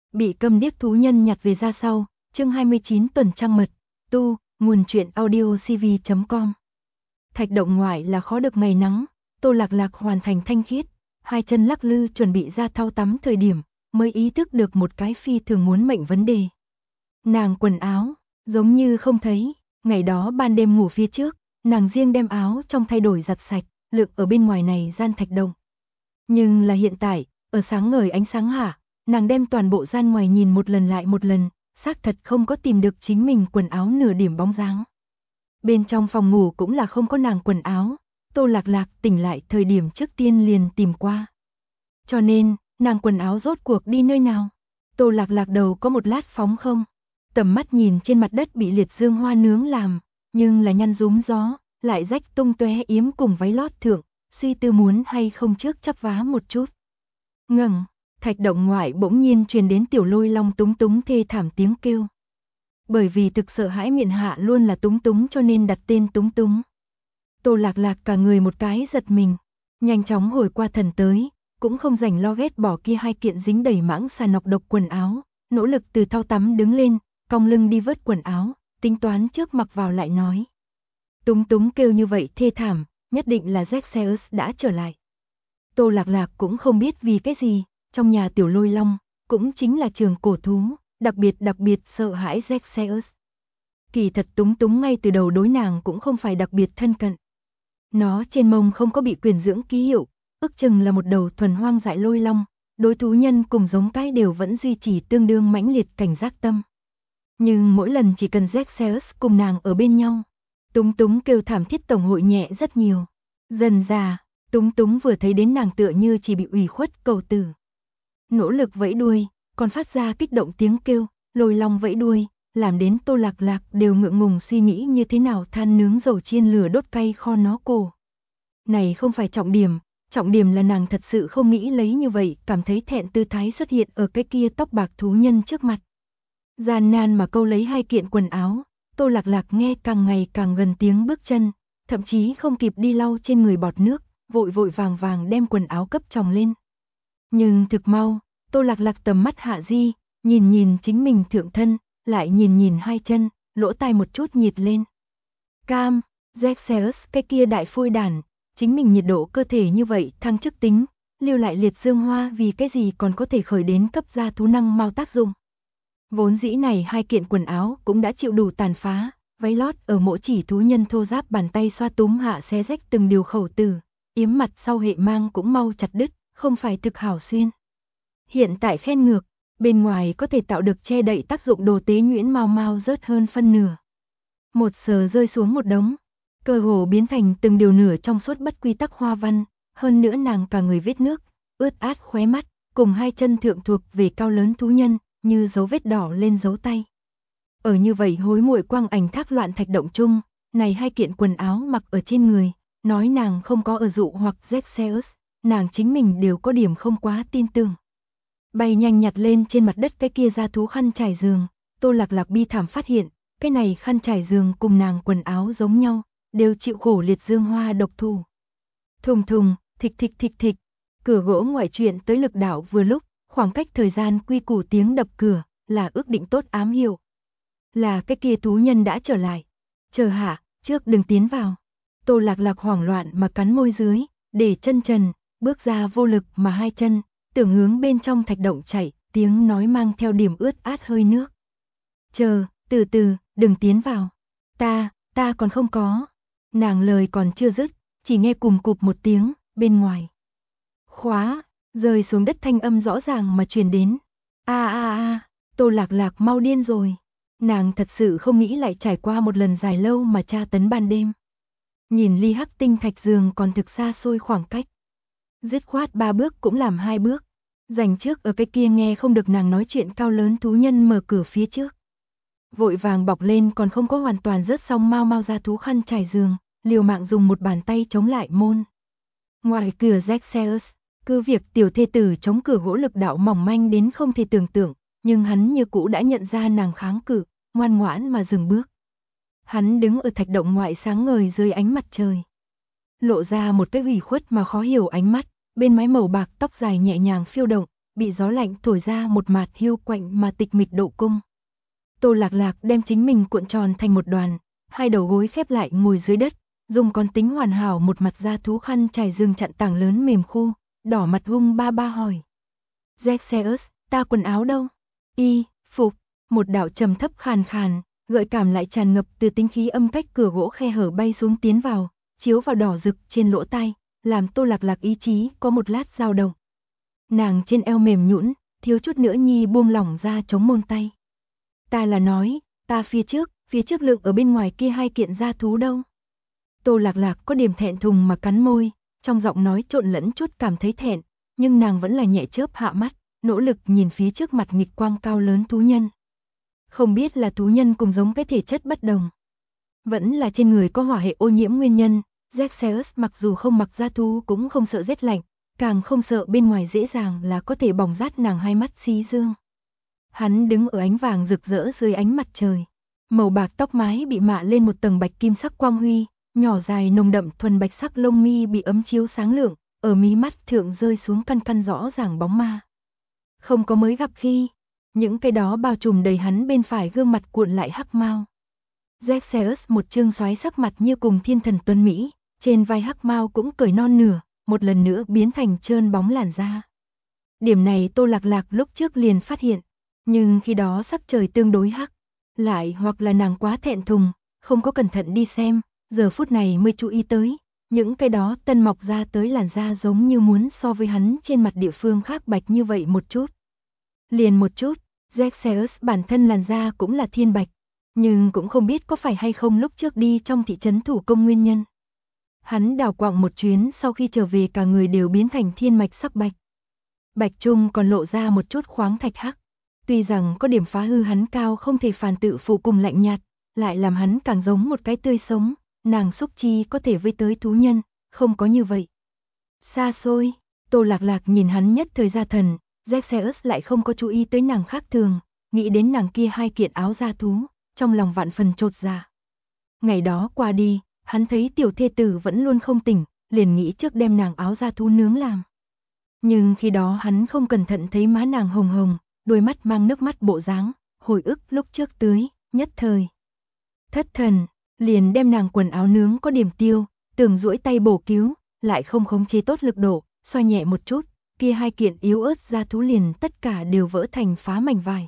Bị câm điếc thú nhân nhặt về ra sau, chương 29 tuần trăng mật, tu, nguồn truyện audio cv.com. Thạch động ngoại là khó được ngày nắng, Tô Lạc Lạc hoàn thành thanh khiết, hai chân lắc lư chuẩn bị ra thau tắm thời điểm, mới ý thức được một cái phi thường muốn mệnh vấn đề. Nàng quần áo, giống như không thấy, ngày đó ban đêm ngủ phía trước, nàng riêng đem áo trong thay đổi giặt sạch, lượng ở bên ngoài này gian thạch động. Nhưng là hiện tại, ở sáng ngời ánh sáng hạ, nàng đem toàn bộ gian ngoài nhìn một lần lại một lần, xác thật không có tìm được chính mình quần áo nửa điểm bóng dáng. Bên trong phòng ngủ cũng là không có nàng quần áo, Tô Lạc Lạc tỉnh lại thời điểm trước tiên liền tìm qua. Cho nên, nàng quần áo rốt cuộc đi nơi nào? Tô Lạc Lạc đầu có một lát phóng không, tầm mắt nhìn trên mặt đất bị liệt dương hoa nướng làm, nhưng là nhăn rúm gió, lại rách tung tóe yếm cùng váy lót thượng, suy tư muốn hay không trước chắp vá một chút. Ngẩng, thạch động ngoại bỗng nhiên truyền đến Tiểu Lôi Long túng túng thê thảm tiếng kêu. Bởi vì thực sợ hãi miệng hạ luôn là túng túng cho nên đặt tên túng túng. Tô Lạc Lạc cả người một cái giật mình, nhanh chóng hồi qua thần tới, cũng không rảnh lo ghét bỏ kia hai kiện dính đầy mãng xà nọc độc quần áo, nỗ lực từ thau tắm đứng lên, cong lưng đi vớt quần áo, tính toán trước mặc vào lại nói. Túng túng kêu như vậy thê thảm, nhất định là Zexeus đã trở lại. Tô Lạc Lạc cũng không biết vì cái gì, trong nhà Tiểu Lôi Long, cũng chính là trường cổ thú, đặc biệt sợ hãi Zexeus. Kỳ thật túng túng ngay từ đầu đối nàng cũng không phải đặc biệt thân cận. Nó trên mông không có bị quyền dưỡng ký hiệu, ước chừng là một đầu thuần hoang dại lôi long, đối thú nhân cùng giống cái đều vẫn duy trì tương đương mãnh liệt cảnh giác tâm. Nhưng mỗi lần chỉ cần Zexeus cùng nàng ở bên nhau, túng túng kêu thảm thiết tổng hội nhẹ rất nhiều. Dần già, túng túng vừa thấy đến nàng tựa như chỉ bị ủy khuất cầu tử. Nỗ lực vẫy đuôi, còn phát ra kích động tiếng kêu, lôi long vẫy đuôi, làm đến Tô Lạc Lạc đều ngượng ngùng suy nghĩ như thế nào than nướng dầu chiên lửa đốt cay kho nó cổ. Này không phải trọng điểm là nàng thật sự không nghĩ lấy như vậy, cảm thấy thẹn tư thái xuất hiện ở cái kia tóc bạc thú nhân trước mặt. Gian nan mà câu lấy hai kiện quần áo, Tô Lạc Lạc nghe càng ngày càng gần tiếng bước chân, thậm chí không kịp đi lau trên người bọt nước, vội vàng đem quần áo cấp chồng lên. Nhưng thực mau, Tô Lạc Lạc tầm mắt hạ di, nhìn chính mình thượng thân, lại nhìn hai chân, lỗ tai một chút nhiệt lên. Cam, Zexeus cái kia đại phôi đản, chính mình nhiệt độ cơ thể như vậy thăng chức tính, lưu lại liệt dương hoa vì cái gì còn có thể khởi đến cấp ra thú năng mau tác dụng. Vốn dĩ này hai kiện quần áo cũng đã chịu đủ tàn phá, váy lót ở mỗi chỉ thú nhân thô giáp bàn tay xoa túm hạ xé rách từng điều khẩu tử, yếm mặt sau hệ mang cũng mau chặt đứt, không phải thực hảo xuyên. Hiện tại khen ngược, bên ngoài có thể tạo được che đậy tác dụng đồ tế nhuyễn mau rớt hơn phân nửa. Một sờ rơi xuống một đống, cơ hồ biến thành từng điều nửa trong suốt bất quy tắc hoa văn, hơn nữa nàng cả người vết nước, ướt át khóe mắt, cùng hai chân thượng thuộc về cao lớn thú nhân, như dấu vết đỏ lên dấu tay. Ở như vậy hối muội quang ảnh thác loạn thạch động chung, này hai kiện quần áo mặc ở trên người, nói nàng không có ở dụ hoặc Zexeus, nàng chính mình đều có điểm không quá tin tưởng. Bay nhanh nhặt lên trên mặt đất cái kia ra thú khăn trải giường, Tô Lạc Lạc bi thảm phát hiện, cái này khăn trải giường cùng nàng quần áo giống nhau, đều chịu khổ liệt dương hoa độc thủ. Thùng thùng, thịch, cửa gỗ ngoại chuyện tới lực đảo vừa lúc, khoảng cách thời gian quy củ tiếng đập cửa, là ước định tốt ám hiệu. Là cái kia thú nhân đã trở lại. Chờ hạ, trước đừng tiến vào. Tô Lạc Lạc hoảng loạn mà cắn môi dưới, để chân trần, bước ra vô lực mà hai chân, tưởng hướng bên trong thạch động chạy, tiếng nói mang theo điểm ướt át hơi nước. Chờ, từ từ, đừng tiến vào. Ta còn không có. Nàng lời còn chưa dứt, chỉ nghe cùm cụp một tiếng, bên ngoài. Khóa, rơi xuống đất thanh âm rõ ràng mà truyền đến. Tô Lạc Lạc mau điên rồi. Nàng thật sự không nghĩ lại trải qua một lần dài lâu mà tra tấn ban đêm. Nhìn ly hắc tinh thạch giường còn thực xa xôi khoảng cách. Dứt khoát 3 bước cũng làm 2 bước. Dành trước ở cái kia nghe không được nàng nói chuyện cao lớn thú nhân mở cửa phía trước. Vội vàng bọc lên còn không có hoàn toàn rớt xong mau ra thú khăn trải giường, liều mạng dùng một bàn tay chống lại môn. Ngoài cửa Zexeus, cứ việc tiểu thê tử chống cửa gỗ lực đạo mỏng manh đến không thể tưởng tượng, nhưng hắn như cũ đã nhận ra nàng kháng cự, ngoan ngoãn mà dừng bước. Hắn đứng ở thạch động ngoại sáng ngời dưới ánh mặt trời. Lộ ra một cái ủy khuất mà khó hiểu ánh mắt, bên mái màu bạc tóc dài nhẹ nhàng phiêu động, bị gió lạnh thổi ra một mạt hiu quạnh mà tịch mịch độ cung. Tô Lạc Lạc đem chính mình cuộn tròn thành một đoàn, hai đầu gối khép lại ngồi dưới đất, dùng con tính hoàn hảo một mặt da thú khăn trải giường chặn tảng lớn mềm khu, đỏ mặt hung ba ba hỏi. Xerxes, ta quần áo đâu? Y, phục, một đạo trầm thấp khàn khàn, gợi cảm lại tràn ngập từ tính khí âm cách cửa gỗ khe hở bay xuống tiến vào, chiếu vào đỏ rực trên lỗ tai, làm Tô Lạc Lạc ý chí có một lát dao động. Nàng trên eo mềm nhũn, thiếu chút nữa nhi buông lỏng ra chống môn tay. Ta là nói, ta phía trước lượng ở bên ngoài kia hai kiện da thú đâu? Tô Lạc Lạc có điểm thẹn thùng mà cắn môi, trong giọng nói trộn lẫn chút cảm thấy thẹn, nhưng nàng vẫn là nhẹ chớp hạ mắt, nỗ lực nhìn phía trước mặt nghịch quang cao lớn thú nhân. Không biết là thú nhân cùng giống cái thể chất bất đồng, vẫn là trên người có hỏa hệ ô nhiễm nguyên nhân, Xerxes mặc dù không mặc da thú cũng không sợ rét lạnh, càng không sợ bên ngoài dễ dàng là có thể bỏng rát nàng hai mắt xí dương. Hắn đứng ở ánh vàng rực rỡ dưới ánh mặt trời, màu bạc tóc mái bị mạ lên một tầng bạch kim sắc quang huy, nhỏ dài nồng đậm thuần bạch sắc lông mi bị ấm chiếu sáng lượng, ở mí mắt thượng rơi xuống căn căn rõ ràng bóng ma. Không có mới gặp khi, những cái đó bao trùm đầy hắn bên phải gương mặt cuộn lại hắc mao. Xerxes một trương xoái sắc mặt như cùng thiên thần tuấn Mỹ, trên vai hắc mao cũng cởi non nửa, một lần nữa biến thành trơn bóng làn da. Điểm này Tô Lạc Lạc lúc trước liền phát hiện, nhưng khi đó sắc trời tương đối hắc, lại hoặc là nàng quá thẹn thùng, không có cẩn thận đi xem, giờ phút này mới chú ý tới, những cái đó tân mọc ra tới làn da giống như muốn so với hắn trên mặt địa phương khác bạch như vậy một chút. Liền một chút, Xerxes bản thân làn da cũng là thiên bạch, nhưng cũng không biết có phải hay không lúc trước đi trong thị trấn thủ công nguyên nhân. Hắn đào quạng một chuyến sau khi trở về cả người đều biến thành thiên mạch sắc bạch. Bạch trung còn lộ ra một chút khoáng thạch hắc. Tuy rằng có điểm phá hư hắn cao không thể phản tự phụ cùng lạnh nhạt, lại làm hắn càng giống một cái tươi sống, nàng xúc chi có thể với tới thú nhân, không có như vậy. Xa xôi, Tô Lạc Lạc nhìn hắn nhất thời ra thần, Xerxes lại không có chú ý tới nàng khác thường, nghĩ đến nàng kia hai kiện áo da thú, trong lòng vạn phần chột dạ. Ngày đó qua đi, hắn thấy tiểu thê tử vẫn luôn không tỉnh, liền nghĩ trước đem nàng áo da thú nướng làm. Nhưng khi đó hắn không cẩn thận thấy má nàng hồng hồng, đôi mắt mang nước mắt bộ dáng, hồi ức lúc trước tưới, nhất thời. Thất thần, liền đem nàng quần áo nướng có điểm tiêu, tưởng duỗi tay bổ cứu, lại không khống chế tốt lực độ, xoay nhẹ một chút, kia hai kiện yếu ớt da thú liền tất cả đều vỡ thành phá mảnh vải.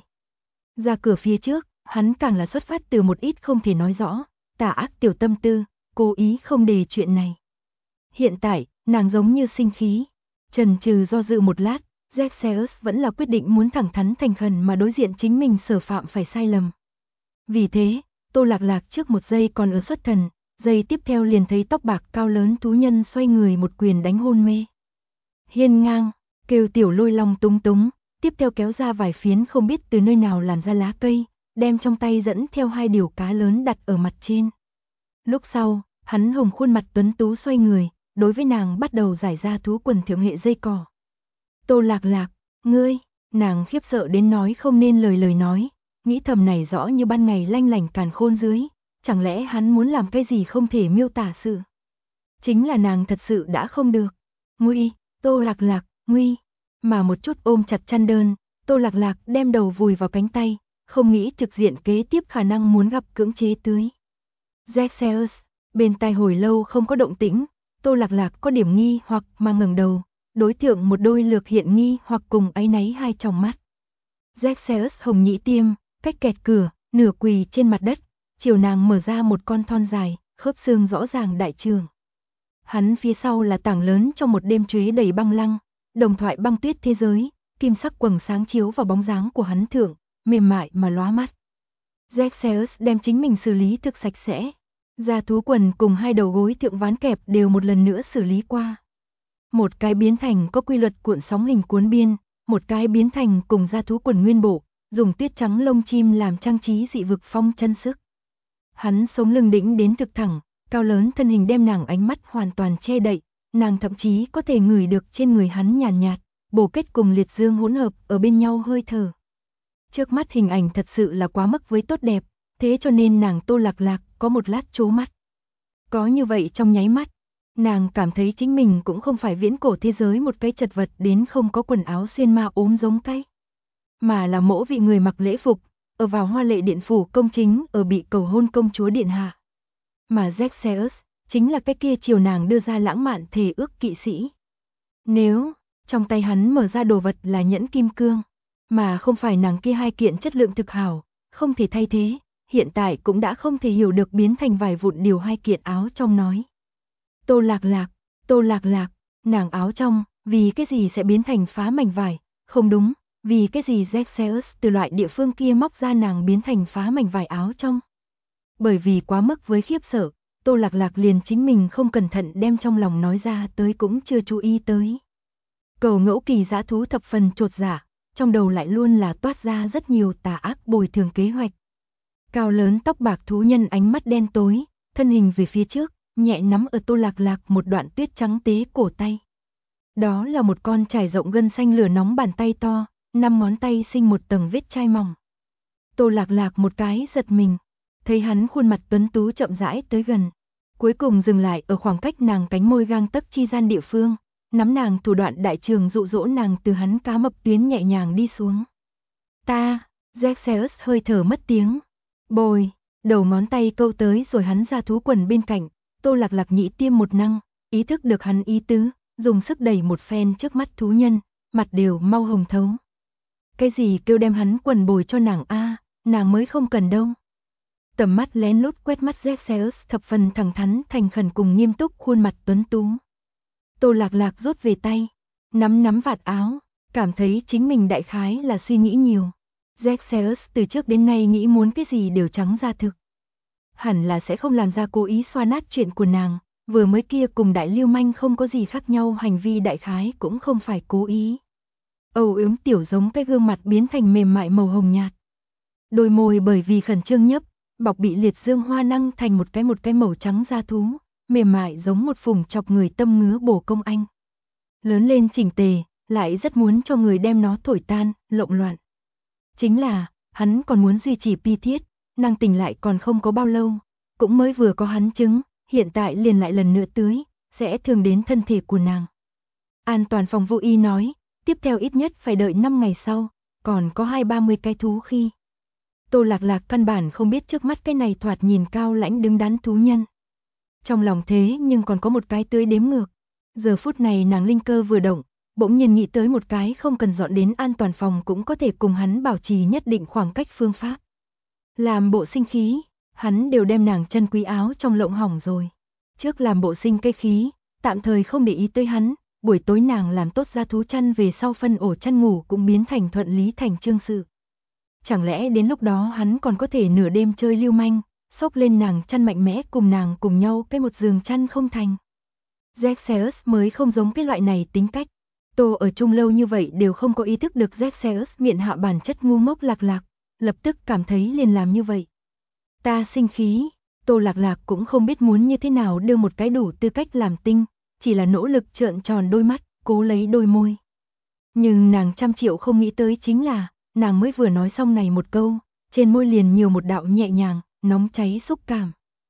Ra cửa phía trước, hắn càng là xuất phát từ một ít không thể nói rõ, tà ác tiểu tâm tư, cố ý không đề chuyện này. Hiện tại, nàng giống như sinh khí, chần chừ do dự một lát, Xerxes vẫn là quyết định muốn thẳng thắn thành khẩn mà đối diện chính mình sở phạm phải sai lầm. Vì thế, Tô Lạc Lạc trước một giây còn ở xuất thần, giây tiếp theo liền thấy tóc bạc cao lớn thú nhân xoay người một quyền đánh hôn mê. Hiên ngang, kêu tiểu lôi long túng túng, tiếp theo kéo ra vài phiến không biết từ nơi nào làm ra lá cây, đem trong tay dẫn theo hai điều cá lớn đặt ở mặt trên. Lúc sau, hắn hồng khuôn mặt tuấn tú xoay người, đối với nàng bắt đầu giải ra thú quần thượng hệ dây cỏ. Tô Lạc Lạc, ngươi, nàng khiếp sợ đến nói không nên lời nói, nghĩ thầm này rõ như ban ngày lanh lảnh càn khôn dưới, chẳng lẽ hắn muốn làm cái gì không thể miêu tả sự. Chính là nàng thật sự đã không được. Nguy, Tô Lạc Lạc, nguy, mà một chút ôm chặt chăn đơn, Tô Lạc Lạc đem đầu vùi vào cánh tay, không nghĩ trực diện kế tiếp khả năng muốn gặp cưỡng chế tưới. Xerxes, bên tai hồi lâu không có động tĩnh, Tô Lạc Lạc có điểm nghi hoặc mà ngẩng đầu, đối tượng một đôi lược hiện nghi hoặc cùng áy náy hai tròng mắt. Xerxes hồng nhĩ tiêm, cách kẹt cửa, nửa quỳ trên mặt đất, chiều nàng mở ra một con thon dài, khớp xương rõ ràng đại trường. Hắn phía sau là tảng lớn trong một đêm chuế đầy băng lăng, đồng thoại băng tuyết thế giới, kim sắc quầng sáng chiếu vào bóng dáng của hắn thượng, mềm mại mà lóa mắt. Xerxes đem chính mình xử lý thực sạch sẽ, da thú quần cùng hai đầu gối thượng ván kẹp đều một lần nữa xử lý qua. Một cái biến thành có quy luật cuộn sóng hình cuốn biên, một cái biến thành cùng da thú quần nguyên bộ, dùng tuyết trắng lông chim làm trang trí dị vực phong chân sức. Hắn sống lưng đĩnh đến thực thẳng, cao lớn thân hình đem nàng ánh mắt hoàn toàn che đậy, nàng thậm chí có thể ngửi được trên người hắn nhàn nhạt, bổ kết cùng liệt dương hỗn hợp ở bên nhau hơi thở. Trước mắt hình ảnh thật sự là quá mức với tốt đẹp, thế cho nên nàng Tô Lạc Lạc có một lát trố mắt. Có như vậy trong nháy mắt, Nàng cảm thấy chính mình cũng không phải viễn cổ thế giới một cái chật vật đến không có quần áo xuyên ma ốm giống cái, mà là mỗ vị người mặc lễ phục, ở vào hoa lệ điện phủ công chính ở bị cầu hôn công chúa điện hạ. Mà Xerxes chính là cái kia chiều nàng đưa ra lãng mạn thề ước kỵ sĩ. Nếu trong tay hắn mở ra đồ vật là nhẫn kim cương, mà không phải nàng kia hai kiện chất lượng thực hảo, không thể thay thế, hiện tại cũng đã không thể hiểu được biến thành vài vụn điều hai kiện áo trong nói. Tô Lạc Lạc, Tô Lạc Lạc, nàng áo trong, vì cái gì sẽ biến thành phá mảnh vải, không đúng, vì cái gì Xerxes từ loại địa phương kia móc ra nàng biến thành phá mảnh vải áo trong. Bởi vì quá mức với khiếp sợ, Tô Lạc Lạc liền chính mình không cẩn thận đem trong lòng nói ra tới cũng chưa chú ý tới. Cầu Ngẫu Kỳ dã thú thập phần chột dạ, trong đầu lại luôn là toát ra rất nhiều tà ác bồi thường kế hoạch. Cao lớn tóc bạc thú nhân ánh mắt đen tối, thân hình về phía trước, nhẹ nắm ở Tô Lạc Lạc một đoạn tuyết trắng tế cổ tay. Đó là một con trải rộng gân xanh lửa nóng bàn tay to, 5 ngón tay sinh một tầng vết chai mỏng. Tô Lạc Lạc một cái giật mình, thấy hắn khuôn mặt tuấn tú chậm rãi tới gần, cuối cùng dừng lại ở khoảng cách nàng cánh môi gang tấc chi gian địa phương, nắm nàng thủ đoạn đại trường dụ dỗ nàng từ hắn cá mập tuyến nhẹ nhàng đi xuống. Ta, Xerxes hơi thở mất tiếng, bồi, đầu ngón tay câu tới rồi hắn ra thú quần bên cạnh, Tô Lạc Lạc nhĩ tiêm một năng, ý thức được hắn ý tứ, dùng sức đẩy một phen trước mắt thú nhân, mặt đều mau hồng thấu. Cái gì kêu đem hắn quần bồi cho nàng a, nàng mới không cần đâu. Tầm mắt lén lút quét mắt Xerxes thập phần thẳng thắn thành khẩn cùng nghiêm túc khuôn mặt tuấn tú. Tô Lạc Lạc rút về tay, nắm vạt áo, cảm thấy chính mình đại khái là suy nghĩ nhiều. Xerxes từ trước đến nay nghĩ muốn cái gì đều trắng ra thực. Hẳn là sẽ không làm ra cố ý xoa nát chuyện của nàng, vừa mới kia cùng đại lưu manh không có gì khác nhau, hành vi đại khái cũng không phải cố ý. Âu yếm tiểu giống cái gương mặt biến thành mềm mại màu hồng nhạt. Đôi môi bởi vì khẩn trương nhấp, bọc bị liệt dương hoa năng thành một cái màu trắng da thú, mềm mại giống một phùng chọc người tâm ngứa bổ công anh. Lớn lên chỉnh tề, lại rất muốn cho người đem nó thổi tan, lộn loạn. Chính là, hắn còn muốn duy trì pi thiết, nàng tỉnh lại còn không có bao lâu, cũng mới vừa có hắn chứng, hiện tại liền lại lần nữa tưới, sẽ thương đến thân thể của nàng. An toàn phòng vô y nói, tiếp theo ít nhất phải đợi 5 ngày sau, còn có 20-30 cái thú khi. Tô Lạc Lạc căn bản không biết trước mắt cái này thoạt nhìn cao lãnh đứng đắn thú nhân. Trong lòng thế nhưng còn có một cái tưới đếm ngược. Giờ phút này nàng linh cơ vừa động, bỗng nhiên nghĩ tới một cái không cần dọn đến an toàn phòng cũng có thể cùng hắn bảo trì nhất định khoảng cách phương pháp. Làm bộ sinh khí, hắn đều đem nàng chân quý áo trong lộng hỏng rồi. Trước làm bộ sinh cái khí, tạm thời không để ý tới hắn, buổi tối nàng làm tốt ra thú chăn về sau phân ổ chăn ngủ cũng biến thành thuận lý thành chương sự. Chẳng lẽ đến lúc đó hắn còn có thể nửa đêm chơi lưu manh, xốc lên nàng chăn mạnh mẽ cùng nàng cùng nhau cái một giường chăn không thành. Xerxes mới không giống cái loại này tính cách. Tô ở chung lâu như vậy đều không có ý thức được Xerxes miệng hạ bản chất ngu ngốc Lạc Lạc, lập tức cảm thấy liền làm như vậy. Ta sinh khí, Tô Lạc Lạc cũng không biết muốn như thế nào đưa một cái đủ tư cách làm tinh, chỉ là nỗ lực trợn tròn đôi mắt, cố lấy đôi môi. Nhưng nàng trăm triệu không nghĩ tới chính là, nàng mới vừa nói xong này một câu, trên môi liền nhiều một đạo nhẹ nhàng, nóng cháy xúc cảm.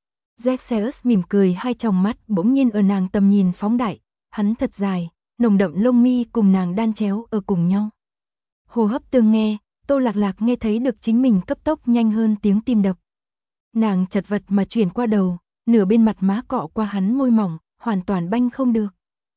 Xerxes mỉm cười, hai tròng mắt bỗng nhiên ở nàng tầm nhìn phóng đại, hắn thật dài, nồng đậm lông mi cùng nàng đan chéo ở cùng nhau. Hô hấp tương nghe, Tô Lạc Lạc nghe thấy được chính mình cấp tốc nhanh hơn tiếng tim đập. Nàng chật vật mà chuyển qua đầu, nửa bên mặt má cọ qua hắn môi mỏng, hoàn toàn banh không được.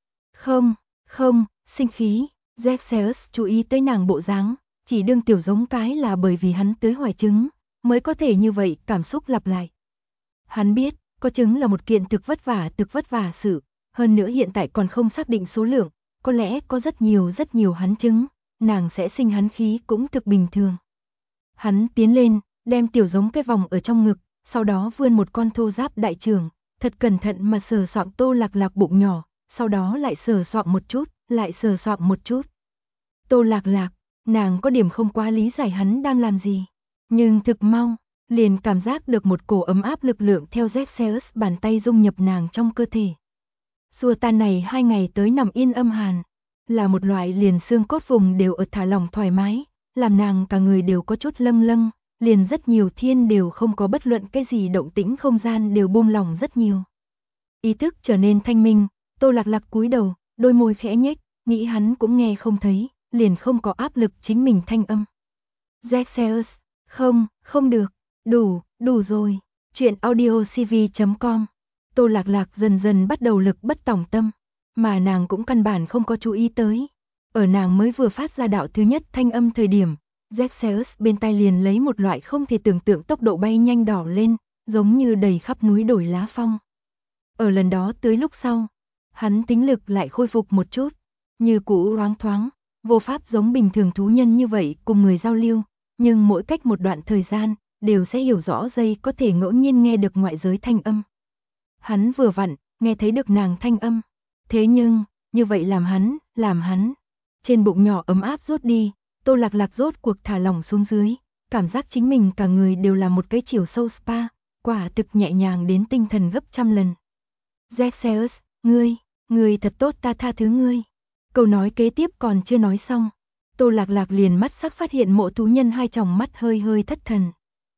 Không, sinh khí, Xerxes chú ý tới nàng bộ dáng, chỉ đương tiểu giống cái là bởi vì hắn tới hoài trứng, mới có thể như vậy cảm xúc lặp lại. Hắn biết, có trứng là một kiện thực vất vả sự, hơn nữa hiện tại còn không xác định số lượng, có lẽ có rất nhiều hắn trứng, nàng sẽ sinh hắn khí cũng thực bình thường. Hắn tiến lên, đem tiểu giống cái vòng ở trong ngực, sau đó vươn một con thô giáp đại trường, thật cẩn thận mà sờ soạng Tô Lạc Lạc bụng nhỏ, sau đó lại sờ soạng một chút. Tô Lạc Lạc, nàng có điểm không quá lý giải hắn đang làm gì, nhưng thực mau, liền cảm giác được một cổ ấm áp lực lượng theo Xerxes bàn tay dung nhập nàng trong cơ thể. Xua tan này 2 ngày tới nằm yên âm hàn, là một loại liền xương cốt vùng đều ở thả lỏng thoải mái, làm nàng cả người đều có chút lâng, liền rất nhiều thiên đều không có bất luận cái gì động tĩnh, không gian đều buông lỏng rất nhiều. Ý thức trở nên thanh minh, Tô Lạc Lạc cúi đầu, đôi môi khẽ nhếch, nghĩ hắn cũng nghe không thấy, liền không có áp lực chính mình thanh âm. Zexeus, không được, đủ rồi. Chuyện audiocv.com. Tô Lạc Lạc dần dần bắt đầu lực bất tòng tâm, mà nàng cũng căn bản không có chú ý tới. Ở nàng mới vừa phát ra đạo thứ nhất thanh âm thời điểm, Zexeus bên tai liền lấy một loại không thể tưởng tượng tốc độ bay nhanh đỏ lên, giống như đầy khắp núi đồi lá phong. Ở lần đó tới lúc sau, hắn tính lực lại khôi phục một chút, như cũ loáng thoáng, vô pháp giống bình thường thú nhân như vậy cùng người giao lưu, nhưng mỗi cách một đoạn thời gian, đều sẽ hiểu rõ dây có thể ngẫu nhiên nghe được ngoại giới thanh âm. Hắn vừa vặn, nghe thấy được nàng thanh âm. Thế nhưng, như vậy làm hắn. Trên bụng nhỏ ấm áp rút đi, Tô Lạc Lạc rốt cuộc thả lỏng xuống dưới, cảm giác chính mình cả người đều là một cái chiều sâu spa, quả thực nhẹ nhàng đến tinh thần gấp trăm lần. Zexeus, ngươi thật tốt, ta tha thứ ngươi. Câu nói kế tiếp còn chưa nói xong, Tô Lạc Lạc liền mắt sắc phát hiện Mộ thú nhân hai tròng mắt hơi thất thần.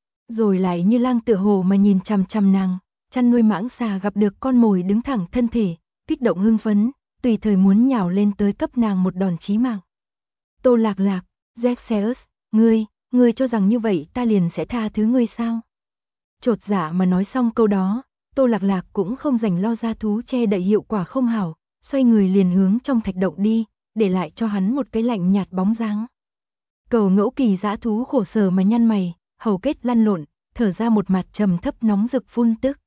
Rồi lại như lang tựa hồ mà nhìn chằm chằm nàng, chăn nuôi mãng xà gặp được con mồi đứng thẳng thân thể, kích động hưng phấn, tùy thời muốn nhào lên tới cấp nàng một đòn chí mạng. Tô Lạc Lạc, Zexeus, ngươi cho rằng như vậy ta liền sẽ tha thứ ngươi sao? Chột dạ mà nói xong câu đó, Tô Lạc Lạc cũng không rảnh lo ra thú che đậy hiệu quả không hảo, xoay người liền hướng trong thạch động đi, để lại cho hắn một cái lạnh nhạt bóng dáng. Cầu Ngẫu Kỳ dã thú khổ sở mà nhăn mày, hầu kết lăn lộn, thở ra một mặt trầm thấp nóng rực phun tức.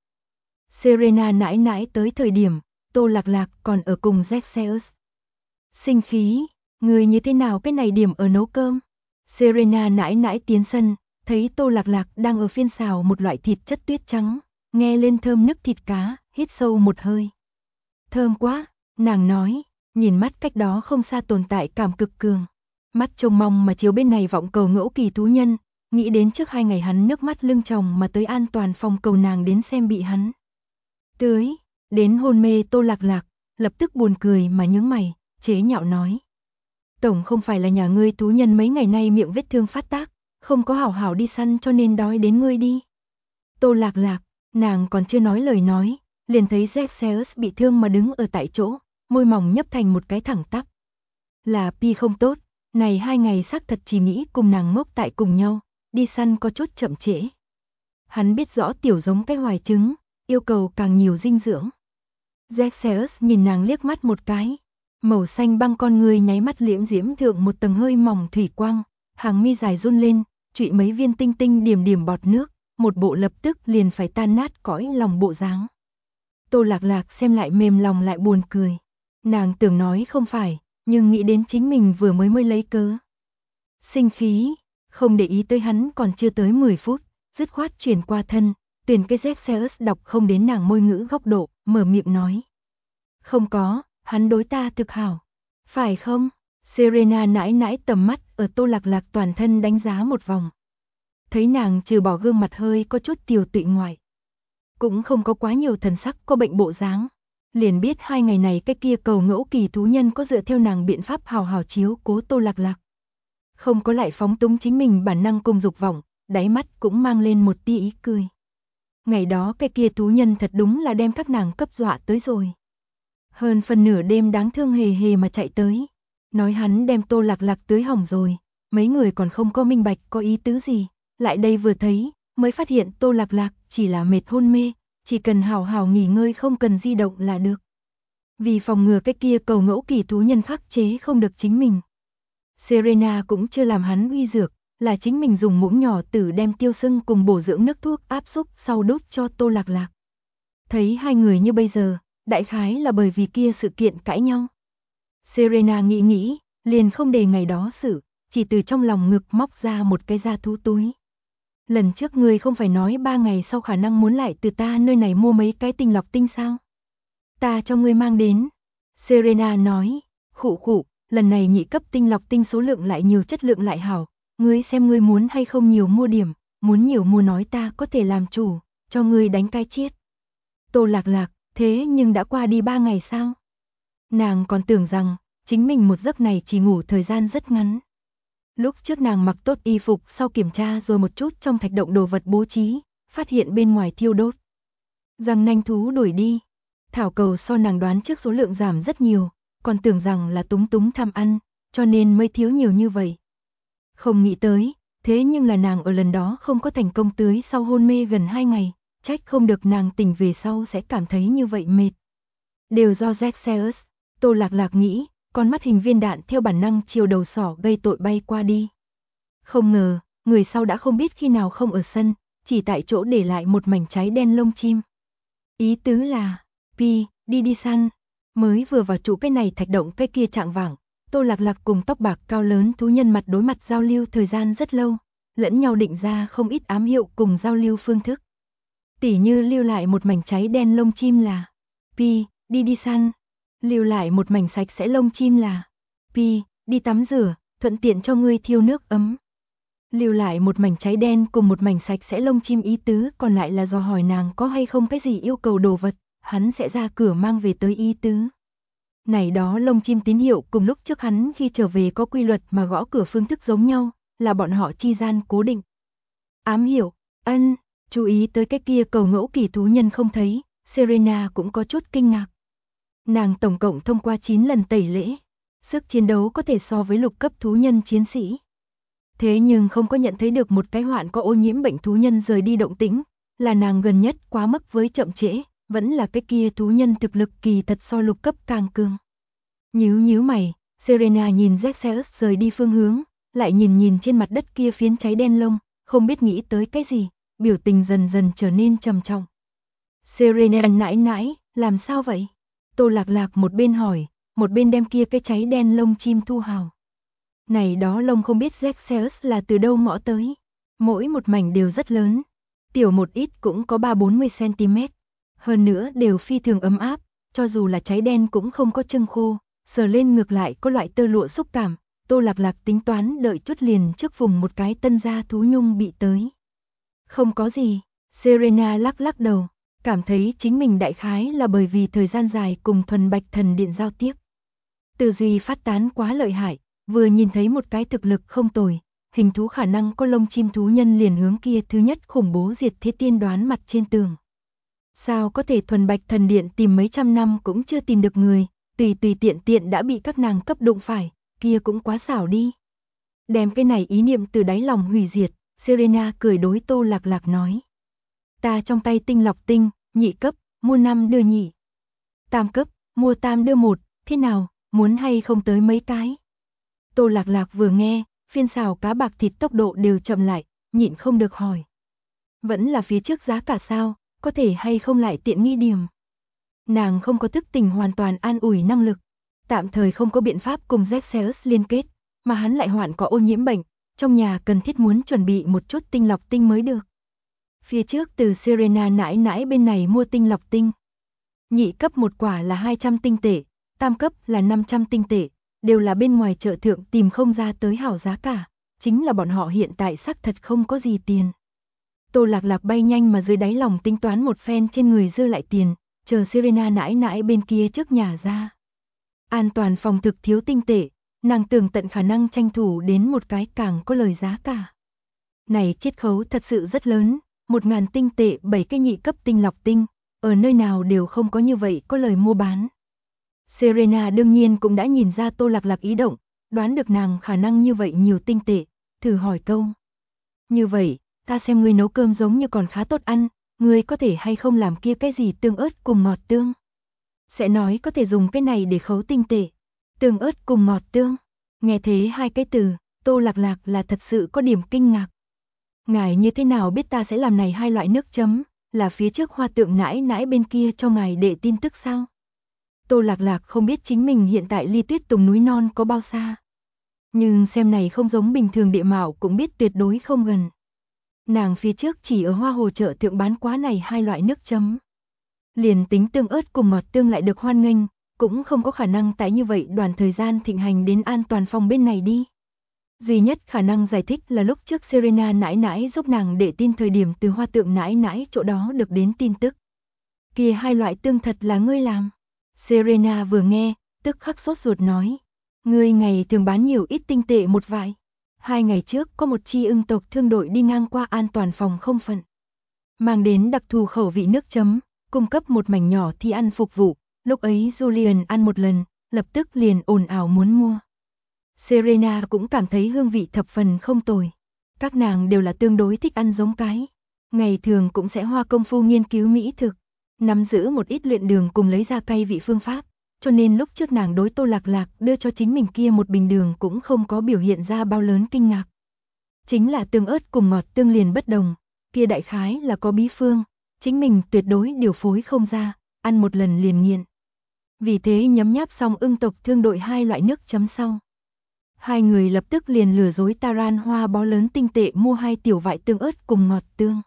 Serena nãi nãi tới thời điểm, Tô Lạc Lạc còn ở cùng Zexeus. Sinh khí, người như thế nào cái này điểm ở nấu cơm? Serena nãi nãi tiến sân, thấy Tô Lạc Lạc đang ở phiên xào một loại thịt chất tuyết trắng, nghe lên thơm nức thịt cá, hít sâu một hơi. Thơm quá, nàng nói, nhìn mắt cách đó không xa tồn tại cảm cực cường. Mắt trông mong mà chiếu bên này vọng Cầu Ngẫu Kỳ thú nhân, nghĩ đến trước 2 ngày hắn nước mắt lưng tròng mà tới an toàn phòng cầu nàng đến xem bị hắn tưới đến hôn mê. Tô Lạc Lạc lập tức buồn cười mà nhướng mày, chế nhạo nói: "Tổng không phải là nhà ngươi thú nhân mấy ngày nay miệng vết thương phát tác, không có hảo hảo đi săn cho nên đói đến ngươi đi." Tô Lạc Lạc, nàng còn chưa nói lời nói, liền thấy Zexeus bị thương mà đứng ở tại chỗ, môi mỏng nhấp thành một cái thẳng tắp. Là Pi không tốt, này 2 ngày xác thật chỉ nghĩ cùng nàng ngốc tại cùng nhau, đi săn có chút chậm trễ. Hắn biết rõ tiểu giống cái hoài trứng, yêu cầu càng nhiều dinh dưỡng. Zexeus nhìn nàng liếc mắt một cái, màu xanh băng con người nháy mắt liễm diễm thượng một tầng hơi mỏng thủy quang, hàng mi dài run lên, trụy mấy viên tinh tinh điểm điểm bọt nước, một bộ lập tức liền phải tan nát cõi lòng bộ dáng. Tô Lạc Lạc xem lại mềm lòng lại buồn cười. Nàng tưởng nói không phải, nhưng nghĩ đến chính mình vừa mới lấy cớ. Sinh khí, không để ý tới hắn còn chưa tới 10 phút, dứt khoát chuyển qua thân, tuyển cái Zexeus đọc không đến nàng môi ngữ góc độ, mở miệng nói: "Không có, hắn đối ta thực hảo." "Phải không?" Serena nãi nãi tầm mắt ở Tô Lạc Lạc toàn thân đánh giá một vòng. Thấy nàng trừ bỏ gương mặt hơi có chút tiều tụy ngoại, cũng không có quá nhiều thần sắc có bệnh bộ dáng, liền biết 2 ngày này cái kia Cầu Ngẫu Kỳ thú nhân có dựa theo nàng biện pháp hào hào chiếu cố Tô Lạc Lạc. Không có lại phóng túng chính mình bản năng cùng dục vọng, đáy mắt cũng mang lên một tia ý cười. Ngày đó cái kia thú nhân thật đúng là đem các nàng cấp dọa tới rồi. Hơn phần nửa đêm đáng thương hề mà chạy tới, nói hắn đem Tô Lạc Lạc tưới hỏng rồi, mấy người còn không có minh bạch có ý tứ gì, lại đây vừa thấy, mới phát hiện Tô Lạc Lạc chỉ là mệt hôn mê, chỉ cần hào hào nghỉ ngơi không cần di động là được. Vì phòng ngừa cái kia Cầu Ngẫu Kỳ thú nhân khắc chế không được chính mình, Serena cũng chưa làm hắn uy dược, là chính mình dùng muỗng nhỏ tử đem tiêu sưng cùng bổ dưỡng nước thuốc áp xúc sau đút cho Tô Lạc Lạc. Thấy hai người như bây giờ, đại khái là bởi vì kia sự kiện cãi nhau. Serena nghĩ, liền không để ngày đó xử, chỉ từ trong lòng ngực móc ra một cái da thú túi. "Lần trước ngươi không phải nói 3 ngày sau khả năng muốn lại từ ta nơi này mua mấy cái tinh lọc tinh sao? Ta cho ngươi mang đến." Serena nói, khụ, lần này nhị cấp tinh lọc tinh số lượng lại nhiều chất lượng lại hảo, ngươi xem ngươi muốn hay không nhiều mua điểm, muốn nhiều mua nói ta có thể làm chủ, cho ngươi đánh cái chiết. Tô Lạc Lạc, thế nhưng đã qua đi 3 ngày sao? Nàng còn tưởng rằng, chính mình một giấc này chỉ ngủ thời gian rất ngắn. Lúc trước nàng mặc tốt y phục sau kiểm tra rồi một chút trong thạch động đồ vật bố trí, phát hiện bên ngoài thiêu đốt. Rằng nanh thú đuổi đi. Thảo cầu so nàng đoán trước số lượng giảm rất nhiều, còn tưởng rằng là túng túng tham ăn, cho nên mới thiếu nhiều như vậy. Không nghĩ tới, thế nhưng là nàng ở lần đó không có thành công tưới sau hôn mê gần 2 ngày, trách không được nàng tỉnh về sau sẽ cảm thấy như vậy mệt. Đều do Xerxes, Tô Lạc Lạc nghĩ, con mắt hình viên đạn theo bản năng chiều đầu sỏ gây tội bay qua đi. Không ngờ, người sau đã không biết khi nào không ở sân, chỉ tại chỗ để lại một mảnh cháy đen lông chim. Ý tứ là, Pi, đi săn. Mới vừa vào trụ cái này thạch động cái kia trạng vạng, Tô Lạc Lạc cùng tóc bạc cao lớn thú nhân mặt đối mặt giao lưu thời gian rất lâu, lẫn nhau định ra không ít ám hiệu cùng giao lưu phương thức. Tỉ như lưu lại một mảnh cháy đen lông chim là Pi, đi săn. Lưu lại một mảnh sạch sẽ lông chim là Pi, đi tắm rửa, thuận tiện cho ngươi thiêu nước ấm. Lưu lại một mảnh cháy đen cùng một mảnh sạch sẽ lông chim ý tứ còn lại là do hỏi nàng có hay không cái gì yêu cầu đồ vật, hắn sẽ ra cửa mang về tới ý tứ. Này đó lông chim tín hiệu cùng lúc trước hắn khi trở về có quy luật mà gõ cửa phương thức giống nhau, là bọn họ chi gian cố định. Ám hiệu, ân, chú ý tới cái kia cầu ngẫu kỳ thú nhân không thấy, Serena cũng có chút kinh ngạc. Nàng tổng cộng thông qua 9 lần tẩy lễ, sức chiến đấu có thể so với lục cấp thú nhân chiến sĩ. Thế nhưng không có nhận thấy được một cái hoạn có ô nhiễm bệnh thú nhân rời đi động tĩnh, là nàng gần nhất quá mức với chậm trễ, vẫn là cái kia thú nhân thực lực kỳ thật so lục cấp càng cường. Nhíu mày, Serena nhìn Xerxes rời đi phương hướng, lại nhìn trên mặt đất kia phiến cháy đen lông, không biết nghĩ tới cái gì, biểu tình dần dần trở nên trầm trọng. Serena nãi, làm sao vậy? Tô Lạc Lạc một bên hỏi, một bên đem kia cái cháy đen lông chim thu hào. Này đó lông không biết Xerxes là từ đâu mõ tới, mỗi một mảnh đều rất lớn, tiểu một ít cũng có 3-40 cm, hơn nữa đều phi thường ấm áp, cho dù là cháy đen cũng không có chưng khô, sờ lên ngược lại có loại tơ lụa xúc cảm. Tô Lạc Lạc tính toán đợi chút liền trước vùng một cái tân gia thú nhung bị tới. Không có gì, Serena lắc đầu, cảm thấy chính mình đại khái là bởi vì thời gian dài cùng thuần bạch thần điện giao tiếp. Tư duy phát tán quá lợi hại, vừa nhìn thấy một cái thực lực không tồi, hình thú khả năng có lông chim thú nhân liền hướng kia thứ nhất khủng bố diệt thế tiên đoán mặt trên tường. Sao có thể thuần bạch thần điện tìm mấy trăm năm cũng chưa tìm được người, tùy tiện đã bị các nàng cấp đụng phải, kia cũng quá xảo đi. Đem cái này ý niệm từ đáy lòng hủy diệt, Serena cười đối Tô Lạc Lạc nói. Ta trong tay tinh lọc tinh, nhị cấp, mua 5 đưa nhị. Tam cấp, mua tam đưa 1, thế nào, muốn hay không tới mấy cái? Tô Lạc Lạc vừa nghe, phiên xào cá bạc thịt tốc độ đều chậm lại, nhịn không được hỏi. Vẫn là phía trước giá cả sao, có thể hay không lại tiện nghi điểm. Nàng không có thức tỉnh hoàn toàn an ủi năng lực, tạm thời không có biện pháp cùng Xerxes liên kết, mà hắn lại hoạn có ô nhiễm bệnh, trong nhà cần thiết muốn chuẩn bị một chút tinh lọc tinh mới được. Phía trước từ Serena nãi bên này mua tinh lọc tinh. Nhị cấp một quả là 200 tinh tệ, tam cấp là 500 tinh tệ, đều là bên ngoài chợ thượng tìm không ra tới hảo giá cả, chính là bọn họ hiện tại xác thật không có gì tiền. Tô Lạc Lạc bay nhanh mà dưới đáy lòng tính toán một phen trên người dư lại tiền, chờ Serena nãi bên kia trước nhà ra. An toàn phòng thực thiếu tinh tệ, nàng tưởng tận khả năng tranh thủ đến một cái càng có lời giá cả. Này chiết khấu thật sự rất lớn, 1000 tinh tệ 7 cái nhị cấp tinh lọc tinh, ở nơi nào đều không có như vậy có lời mua bán. Serena đương nhiên cũng đã nhìn ra Tô Lạc Lạc ý động, đoán được nàng khả năng như vậy nhiều tinh tệ, thử hỏi câu. Như vậy, ta xem ngươi nấu cơm giống như còn khá tốt ăn, ngươi có thể hay không làm kia cái gì tương ớt cùng ngọt tương. Sẽ nói có thể dùng cái này để khấu tinh tệ, tương ớt cùng ngọt tương. Nghe thế hai cái từ, Tô Lạc Lạc là thật sự có điểm kinh ngạc. Ngài như thế nào biết ta sẽ làm này hai loại nước chấm, là phía trước Hoa Tượng nãi bên kia cho ngài để tin tức sao? Tô Lạc Lạc không biết chính mình hiện tại ly Tuyết Tùng núi non có bao xa. Nhưng xem này không giống bình thường địa mạo cũng biết tuyệt đối không gần. Nàng phía trước chỉ ở Hoa Hồ chợ thượng bán quá này hai loại nước chấm. Liền tính tương ớt cùng ngọt tương lại được hoan nghênh, cũng không có khả năng tại như vậy đoàn thời gian thịnh hành đến an toàn phòng bên này đi. Duy nhất khả năng giải thích là lúc trước Serena nãi giúp nàng để tin thời điểm từ Hoa Tượng nãi chỗ đó được đến tin tức. Kia hai loại tương thật là ngươi làm. Serena vừa nghe, tức khắc sốt ruột nói. Ngươi ngày thường bán nhiều ít tinh tệ một vài. 2 ngày trước có một chi ưng tộc thương đội đi ngang qua an toàn phòng không phận. Mang đến đặc thù khẩu vị nước chấm, cung cấp một mảnh nhỏ thi ăn phục vụ, lúc ấy Julian ăn một lần, lập tức liền ồn ào muốn mua. Serena cũng cảm thấy hương vị thập phần không tồi. Các nàng đều là tương đối thích ăn giống cái. Ngày thường cũng sẽ hoa công phu nghiên cứu mỹ thực, nắm giữ một ít luyện đường cùng lấy ra cay vị phương pháp, cho nên lúc trước nàng đối Tô Lạc Lạc đưa cho chính mình kia một bình đường cũng không có biểu hiện ra bao lớn kinh ngạc. Chính là tương ớt cùng ngọt tương liền bất đồng, kia đại khái là có bí phương, chính mình tuyệt đối điều phối không ra, ăn một lần liền nghiện. Vì thế nhấm nháp xong ưng tộc thương đội 2 loại nước chấm sau. Hai người lập tức liền lừa dối Taran Hoa bó lớn tinh tệ mua 2 tiểu vại tương ớt cùng ngọt tương.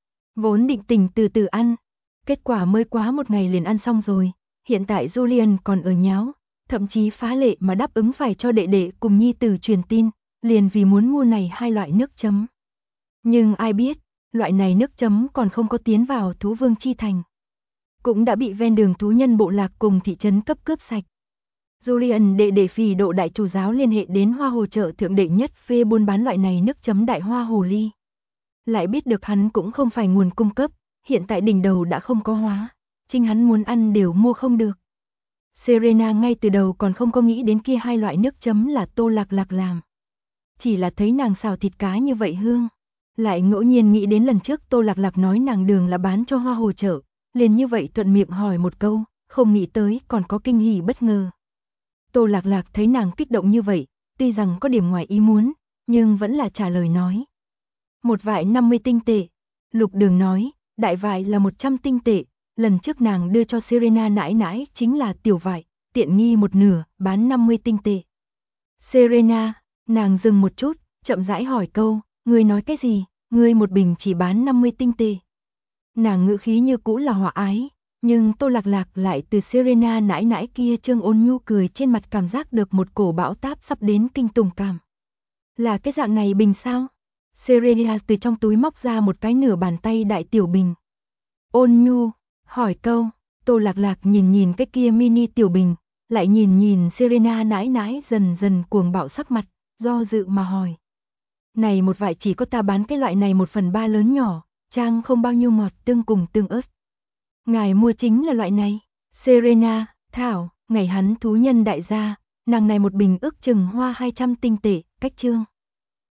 Vốn định tình từ từ ăn, kết quả mới quá một ngày liền ăn xong rồi, hiện tại Julian còn ở nháo, thậm chí phá lệ mà đáp ứng phải cho đệ đệ cùng nhi tử truyền tin, liền vì muốn mua này 2 loại nước chấm. Nhưng ai biết, loại này nước chấm còn không có tiến vào Thú Vương Chi Thành. Cũng đã bị ven đường thú nhân bộ lạc cùng thị trấn cấp cướp sạch. Julian đệ đệ Phỉ Độ đại chủ giáo liên hệ đến Hoa Hồ chợ thượng đệ nhất phê buôn bán loại này nước chấm đại hoa hồ ly. Lại biết được hắn cũng không phải nguồn cung cấp, hiện tại đỉnh đầu đã không có hóa, chính hắn muốn ăn đều mua không được. Serena ngay từ đầu còn không có nghĩ đến kia 2 loại nước chấm là Tô Lạc Lạc làm. Chỉ là thấy nàng xào thịt cá như vậy hương, lại ngẫu nhiên nghĩ đến lần trước Tô Lạc Lạc nói nàng đường là bán cho Hoa Hồ chợ, liền như vậy thuận miệng hỏi một câu, không nghĩ tới còn có kinh hỉ bất ngờ. Tô Lạc Lạc thấy nàng kích động như vậy, tuy rằng có điểm ngoài ý muốn, nhưng vẫn là trả lời nói. Một vại 50 tinh tệ. Lục Đường nói, đại vại là 100 tinh tệ, lần trước nàng đưa cho Serena nãi nãi chính là tiểu vại, tiện nghi một nửa, bán 50 tinh tệ. Serena, nàng dừng một chút, chậm rãi hỏi câu, ngươi nói cái gì, ngươi một bình chỉ bán 50 tinh tệ. Nàng ngữ khí như cũ là hòa ái, nhưng Tô Lạc Lạc lại từ Serena nãi nãi kia trương ôn nhu cười trên mặt cảm giác được một cổ bão táp sắp đến kinh tủng cảm. Là cái dạng này bình sao? Serena từ trong túi móc ra một cái nửa bàn tay đại tiểu bình. Ôn nhu, hỏi câu, Tô Lạc Lạc nhìn nhìn cái kia mini tiểu bình, lại nhìn nhìn Serena nãi nãi dần dần cuồng bạo sắc mặt, do dự mà hỏi. Này một vại chỉ có ta bán cái loại này 1/3 lớn nhỏ, trang không bao nhiêu ngọt tương cùng tương ớt. Ngài mua chính là loại này. Serena, thảo, ngày hắn thú nhân đại gia, nàng này một bình ước chừng hoa 200 tinh tệ, cách chương.